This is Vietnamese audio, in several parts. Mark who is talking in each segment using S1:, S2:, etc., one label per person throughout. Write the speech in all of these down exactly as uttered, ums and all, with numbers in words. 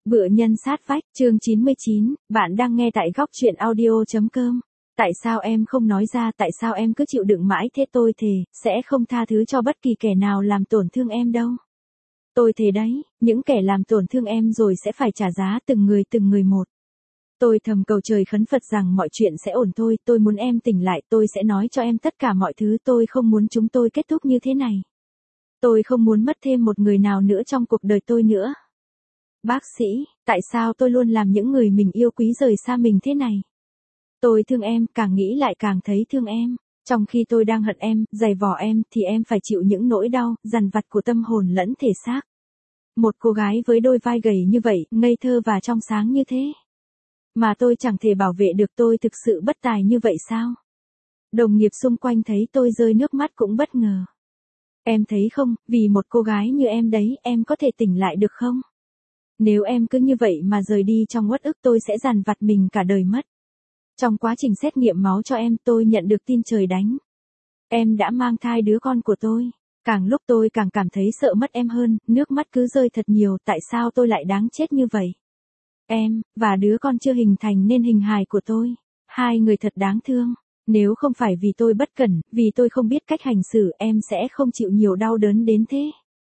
S1: Bựa nhân sát vách, chương chín mươi chín, bạn đang nghe tại góc truyện audio.com. Tại sao em không nói ra, tại sao em cứ chịu đựng mãi thế? Tôi thề, sẽ không tha thứ cho bất kỳ kẻ nào làm tổn thương em đâu. Tôi thề đấy, những kẻ làm tổn thương em rồi sẽ phải trả giá từng người từng người một. Tôi thầm cầu trời khấn Phật rằng mọi chuyện sẽ ổn thôi, tôi muốn em tỉnh lại, tôi sẽ nói cho em tất cả mọi thứ, tôi không muốn chúng tôi kết thúc như thế này. Tôi không muốn mất thêm một người nào nữa trong cuộc đời tôi nữa. Bác sĩ, tại sao tôi luôn làm những người mình yêu quý rời xa mình thế này? Tôi thương em, càng nghĩ lại càng thấy thương em. Trong khi tôi đang hận em, giày vò em, thì em phải chịu những nỗi đau, dằn vặt của tâm hồn lẫn thể xác. Một cô gái với đôi vai gầy như vậy, ngây thơ và trong sáng như thế. Mà tôi chẳng thể bảo vệ được, tôi thực sự bất tài như vậy sao? Đồng nghiệp xung quanh thấy tôi rơi nước mắt cũng bất ngờ. Em thấy không, vì một cô gái như em đấy, em có thể tỉnh lại được không? Nếu em cứ như vậy mà rời đi trong uất ức, tôi sẽ dằn vặt mình cả đời mất. Trong quá trình xét nghiệm máu cho em, tôi nhận được tin trời đánh. Em đã mang thai đứa con của tôi. Càng lúc tôi càng cảm thấy sợ mất em hơn, nước mắt cứ rơi thật nhiều, tại sao tôi lại đáng chết như vậy? Em, và đứa con chưa hình thành nên hình hài của tôi. Hai người thật đáng thương. Nếu không phải vì tôi bất cẩn, vì tôi không biết cách hành xử, em sẽ không chịu nhiều đau đớn đến thế.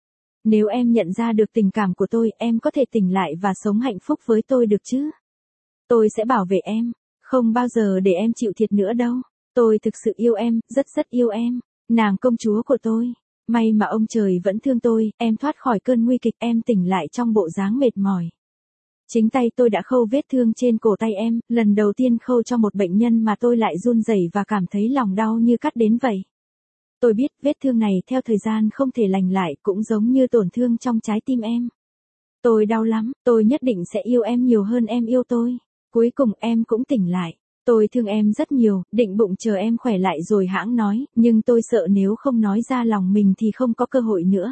S1: Nếu em nhận ra được tình cảm của tôi, em có thể tỉnh lại và sống hạnh phúc với tôi được chứ? Tôi sẽ bảo vệ em, không bao giờ để em chịu thiệt nữa đâu. Tôi thực sự yêu em, rất rất yêu em, nàng công chúa của tôi. May mà ông trời vẫn thương tôi, em thoát khỏi cơn nguy kịch, em tỉnh lại trong bộ dáng mệt mỏi. Chính tay tôi đã khâu vết thương trên cổ tay em, lần đầu tiên khâu cho một bệnh nhân mà tôi lại run rẩy và cảm thấy lòng đau như cắt đến vậy. Tôi biết vết thương này theo thời gian không thể lành lại, cũng giống như tổn thương trong trái tim em. Tôi đau lắm, tôi nhất định sẽ yêu em nhiều hơn em yêu tôi. Cuối cùng em cũng tỉnh lại. Tôi thương em rất nhiều, định bụng chờ em khỏe lại rồi hãng nói, nhưng tôi sợ nếu không nói ra lòng mình thì không có cơ hội nữa.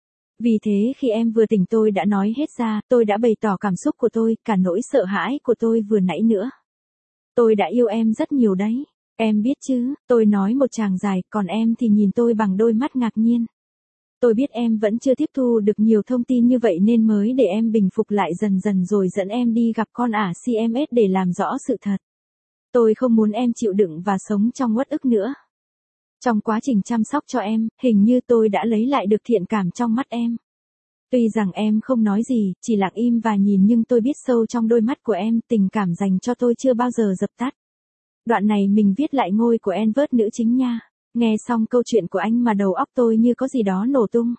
S1: Vì thế khi em vừa tỉnh tôi đã nói hết ra, tôi đã bày tỏ cảm xúc của tôi, cả nỗi sợ hãi của tôi vừa nãy nữa. Tôi đã yêu em rất nhiều đấy. Em biết chứ, tôi nói một tràng dài, còn em thì nhìn tôi bằng đôi mắt ngạc nhiên. Tôi biết em vẫn chưa tiếp thu được nhiều thông tin như vậy nên mới để em bình phục lại dần dần rồi dẫn em đi gặp con ả xê em ét để làm rõ sự thật. Tôi không muốn em chịu đựng và sống trong uất ức nữa. Trong quá trình chăm sóc cho em, hình như tôi đã lấy lại được thiện cảm trong mắt em. Tuy rằng em không nói gì, chỉ lặng im và nhìn, nhưng tôi biết sâu trong đôi mắt của em, tình cảm dành cho tôi chưa bao giờ dập tắt. Đoạn này mình viết lại ngôi của Edward nữ chính nha. Nghe xong câu chuyện của anh mà đầu óc tôi như có gì đó nổ tung.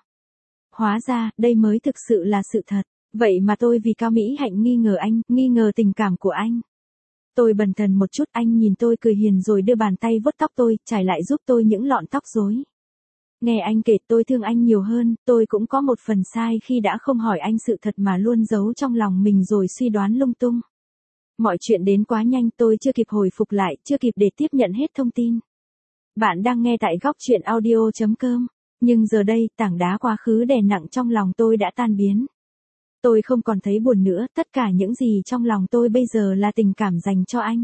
S1: Hóa ra, đây mới thực sự là sự thật. Vậy mà tôi vì cao mỹ hạnh nghi ngờ anh, nghi ngờ tình cảm của anh. Tôi bần thần một chút, anh nhìn tôi cười hiền rồi đưa bàn tay vuốt tóc tôi, trải lại giúp tôi những lọn tóc rối. Nghe anh kể tôi thương anh nhiều hơn, tôi cũng có một phần sai khi đã không hỏi anh sự thật mà luôn giấu trong lòng mình rồi suy đoán lung tung. Mọi chuyện đến quá nhanh, tôi chưa kịp hồi phục lại, chưa kịp để tiếp nhận hết thông tin. Bạn đang nghe tại góc truyện audio.com. Nhưng giờ đây, tảng đá quá khứ đè nặng trong lòng tôi đã tan biến. Tôi không còn thấy buồn nữa, tất cả những gì trong lòng tôi bây giờ là tình cảm dành cho anh.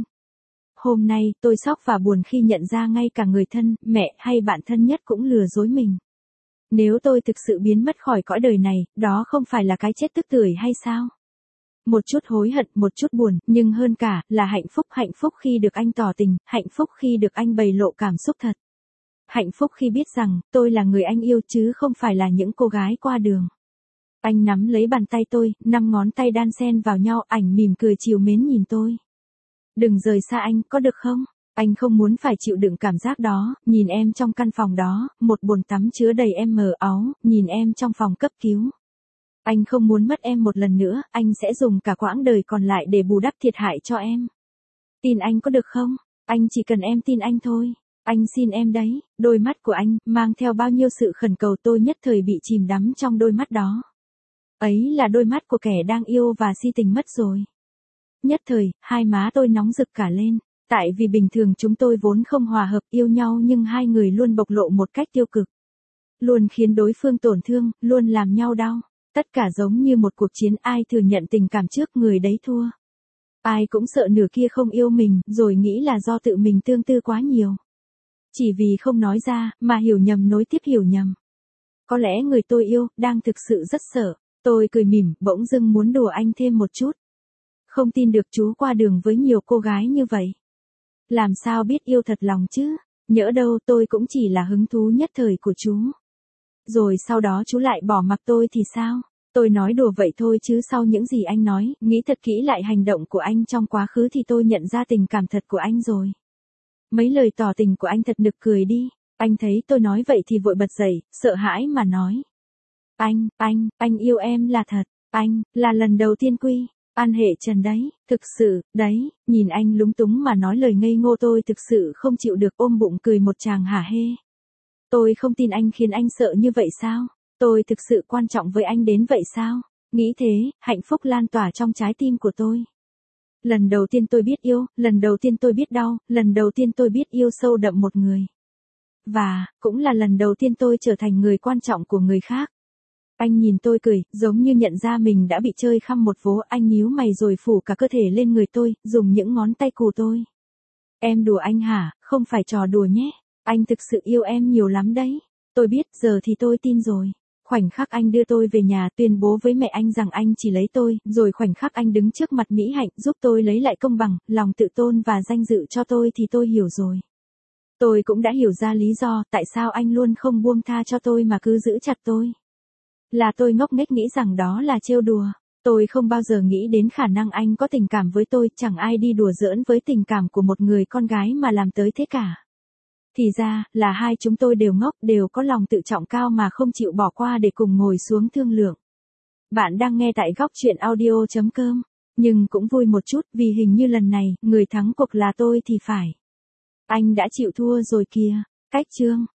S1: Hôm nay, tôi sốc và buồn khi nhận ra ngay cả người thân, mẹ hay bạn thân nhất cũng lừa dối mình. Nếu tôi thực sự biến mất khỏi cõi đời này, đó không phải là cái chết tức tưởi hay sao? Một chút hối hận, một chút buồn, nhưng hơn cả, là hạnh phúc, hạnh phúc khi được anh tỏ tình, hạnh phúc khi được anh bày lộ cảm xúc thật. Hạnh phúc khi biết rằng, tôi là người anh yêu chứ không phải là những cô gái qua đường. Anh nắm lấy bàn tay tôi, năm ngón tay đan xen vào nhau, ảnh mỉm cười trìu mến nhìn tôi. Đừng rời xa anh, có được không? Anh không muốn phải chịu đựng cảm giác đó, nhìn em trong căn phòng đó, một bồn tắm chứa đầy em mờ áo, nhìn em trong phòng cấp cứu. Anh không muốn mất em một lần nữa, anh sẽ dùng cả quãng đời còn lại để bù đắp thiệt hại cho em. Tin anh có được không? Anh chỉ cần em tin anh thôi. Anh xin em đấy. Đôi mắt của anh, mang theo bao nhiêu sự khẩn cầu, tôi nhất thời bị chìm đắm trong đôi mắt đó. Ấy là đôi mắt của kẻ đang yêu và si tình mất rồi. Nhất thời, hai má tôi nóng rực cả lên. Tại vì bình thường chúng tôi vốn không hòa hợp, yêu nhau nhưng hai người luôn bộc lộ một cách tiêu cực. Luôn khiến đối phương tổn thương, luôn làm nhau đau. Tất cả giống như một cuộc chiến, ai thừa nhận tình cảm trước người đấy thua. Ai cũng sợ nửa kia không yêu mình, rồi nghĩ là do tự mình tương tư quá nhiều. Chỉ vì không nói ra, mà hiểu nhầm nối tiếp hiểu nhầm. Có lẽ người tôi yêu, đang thực sự rất sợ. Tôi cười mỉm, bỗng dưng muốn đùa anh thêm một chút. Không tin được chú qua đường với nhiều cô gái như vậy. Làm sao biết yêu thật lòng chứ? Nhỡ đâu tôi cũng chỉ là hứng thú nhất thời của chú. Rồi sau đó chú lại bỏ mặc tôi thì sao? Tôi nói đùa vậy thôi chứ sau những gì anh nói, nghĩ thật kỹ lại hành động của anh trong quá khứ thì tôi nhận ra tình cảm thật của anh rồi. Mấy lời tỏ tình của anh thật nực cười đi. Anh thấy tôi nói vậy thì vội bật dậy, sợ hãi mà nói. Anh, anh, anh yêu em là thật. Anh, là lần đầu tiên quy. An hệ trần đấy, thực sự, đấy, nhìn anh lúng túng mà nói lời ngây ngô tôi thực sự không chịu được ôm bụng cười một tràng hả hê. Tôi không tin anh khiến anh sợ như vậy sao? Tôi thực sự quan trọng với anh đến vậy sao? Nghĩ thế, hạnh phúc lan tỏa trong trái tim của tôi. Lần đầu tiên tôi biết yêu, lần đầu tiên tôi biết đau, lần đầu tiên tôi biết yêu sâu đậm một người. Và, cũng là lần đầu tiên tôi trở thành người quan trọng của người khác. Anh nhìn tôi cười, giống như nhận ra mình đã bị chơi khăm một vố, anh nhíu mày rồi phủ cả cơ thể lên người tôi, dùng những ngón tay cù tôi. Em đùa anh hả, không phải trò đùa nhé, anh thực sự yêu em nhiều lắm đấy. Tôi biết, giờ thì tôi tin rồi. Khoảnh khắc anh đưa tôi về nhà tuyên bố với mẹ anh rằng anh chỉ lấy tôi, rồi khoảnh khắc anh đứng trước mặt Mỹ Hạnh giúp tôi lấy lại công bằng, lòng tự tôn và danh dự cho tôi thì tôi hiểu rồi. Tôi cũng đã hiểu ra lý do tại sao anh luôn không buông tha cho tôi mà cứ giữ chặt tôi. Là tôi ngốc nghếch nghĩ rằng đó là trêu đùa. Tôi không bao giờ nghĩ đến khả năng anh có tình cảm với tôi, chẳng ai đi đùa giỡn với tình cảm của một người con gái mà làm tới thế cả. Thì ra, là hai chúng tôi đều ngốc, đều có lòng tự trọng cao mà không chịu bỏ qua để cùng ngồi xuống thương lượng. Bạn đang nghe tại góc chuyện audio chấm com. Nhưng cũng vui một chút vì hình như lần này, người thắng cuộc là tôi thì phải. Anh đã chịu thua rồi kìa. Cách chương.